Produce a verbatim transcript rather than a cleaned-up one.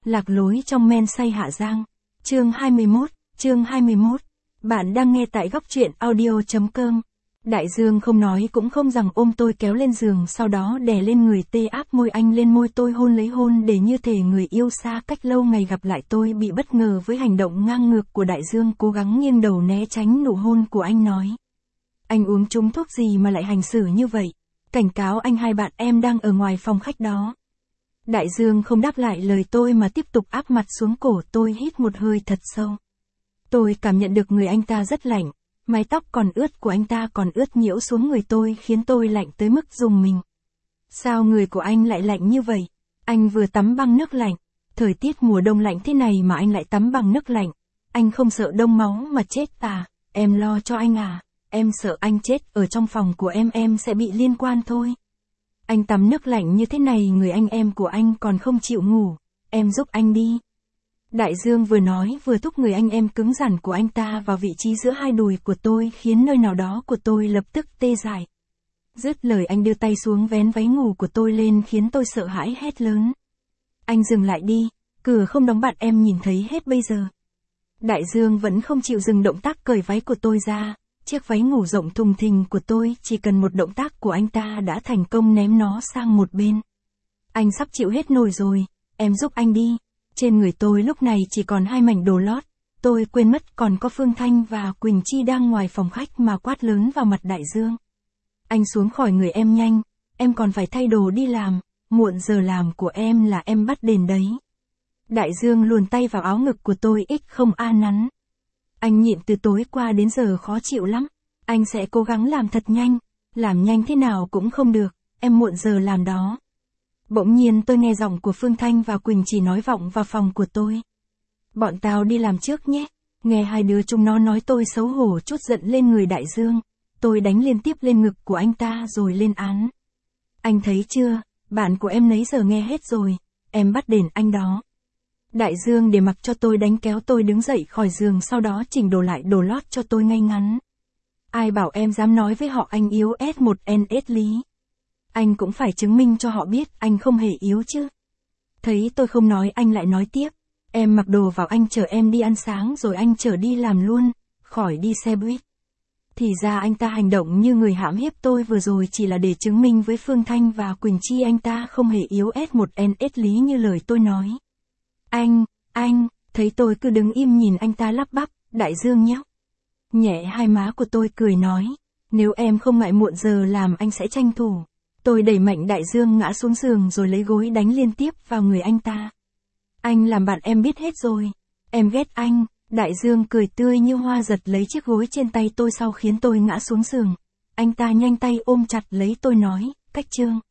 Lạc lối trong men say Hạ Giang. Chương hai mươi mốt, chương hai mươi mốt. Bạn đang nghe tại góc truyện audio.com. Đại Dương không nói cũng không rằng ôm tôi kéo lên giường, sau đó đè lên người tê áp môi anh lên môi tôi, hôn lấy hôn để như thể người yêu xa cách lâu ngày gặp lại. Tôi bị bất ngờ với hành động ngang ngược của Đại Dương, cố gắng nghiêng đầu né tránh nụ hôn của anh, nói: Anh uống trúng thuốc gì mà lại hành xử như vậy? Cảnh cáo anh, hai bạn em đang ở ngoài phòng khách đó. Đại Dương không đáp lại lời tôi mà tiếp tục áp mặt xuống cổ tôi, hít một hơi thật sâu. Tôi cảm nhận được người anh ta rất lạnh, mái tóc còn ướt của anh ta còn ướt nhiễu xuống người tôi, khiến tôi lạnh tới mức rùng mình. Sao người của anh lại lạnh như vậy? Anh vừa tắm bằng nước lạnh. Thời tiết mùa đông lạnh thế này mà anh lại tắm bằng nước lạnh. Anh không sợ đông máu mà chết à? Em lo cho anh à? Em sợ anh chết ở trong phòng của em, em sẽ bị liên quan thôi. Anh tắm nước lạnh như thế này, người anh em của anh còn không chịu ngủ. Em giúp anh đi. Đại Dương vừa nói vừa thúc người anh em cứng rắn của anh ta vào vị trí giữa hai đùi của tôi, khiến nơi nào đó của tôi lập tức tê dại. Dứt lời anh đưa tay xuống vén váy ngủ của tôi lên, khiến tôi sợ hãi hét lớn: Anh dừng lại đi, cửa không đóng, bạn em nhìn thấy hết bây giờ. Đại Dương vẫn không chịu dừng động tác cởi váy của tôi ra. Chiếc váy ngủ rộng thùng thình của tôi chỉ cần một động tác của anh ta đã thành công ném nó sang một bên. Anh sắp chịu hết nổi rồi, em giúp anh đi. Trên người tôi lúc này chỉ còn hai mảnh đồ lót. Tôi quên mất còn có Phương Thanh và Quỳnh Chi đang ngoài phòng khách mà quát lớn vào mặt Đại Dương: Anh xuống khỏi người em nhanh, em còn phải thay đồ đi làm, muộn giờ làm của em là em bắt đền đấy. Đại Dương luồn tay vào áo ngực của tôi, ít không a nắn. Anh nhịn từ tối qua đến giờ khó chịu lắm. Anh sẽ cố gắng làm thật nhanh. Làm nhanh thế nào cũng không được, em muộn giờ làm đó. Bỗng nhiên tôi nghe giọng của Phương Thanh và Quỳnh Chỉ nói vọng vào phòng của tôi: Bọn tao đi làm trước nhé. Nghe hai đứa chúng nó nói, tôi xấu hổ chút giận lên người Đại Dương. Tôi đánh liên tiếp lên ngực của anh ta rồi lên án: Anh thấy chưa, bạn của em nấy giờ nghe hết rồi, em bắt đền anh đó. Đại Dương để mặc cho tôi đánh kéo tôi đứng dậy khỏi giường, sau đó chỉnh đồ lại đồ lót cho tôi ngay ngắn. Ai bảo em dám nói với họ anh yếu S một N S lý. Anh cũng phải chứng minh cho họ biết anh không hề yếu chứ. Thấy tôi không nói, anh lại nói tiếp: Em mặc đồ vào, anh chở em đi ăn sáng rồi anh chở đi làm luôn, khỏi đi xe buýt. Thì ra anh ta hành động như người hãm hiếp tôi vừa rồi chỉ là để chứng minh với Phương Thanh và Quỳnh Chi anh ta không hề yếu S một N S lý như lời tôi nói. Anh, anh, thấy tôi cứ đứng im nhìn anh ta lắp bắp: Đại Dương nhé. Nhẹ hai má của tôi cười nói: Nếu em không ngại muộn giờ làm, anh sẽ tranh thủ. Tôi đẩy mạnh Đại Dương ngã xuống giường rồi lấy gối đánh liên tiếp vào người anh ta. Anh làm bạn em biết hết rồi. Em ghét anh. Đại Dương cười tươi như hoa giật lấy chiếc gối trên tay tôi sau khiến tôi ngã xuống giường. Anh ta nhanh tay ôm chặt lấy tôi nói: Cách Trương.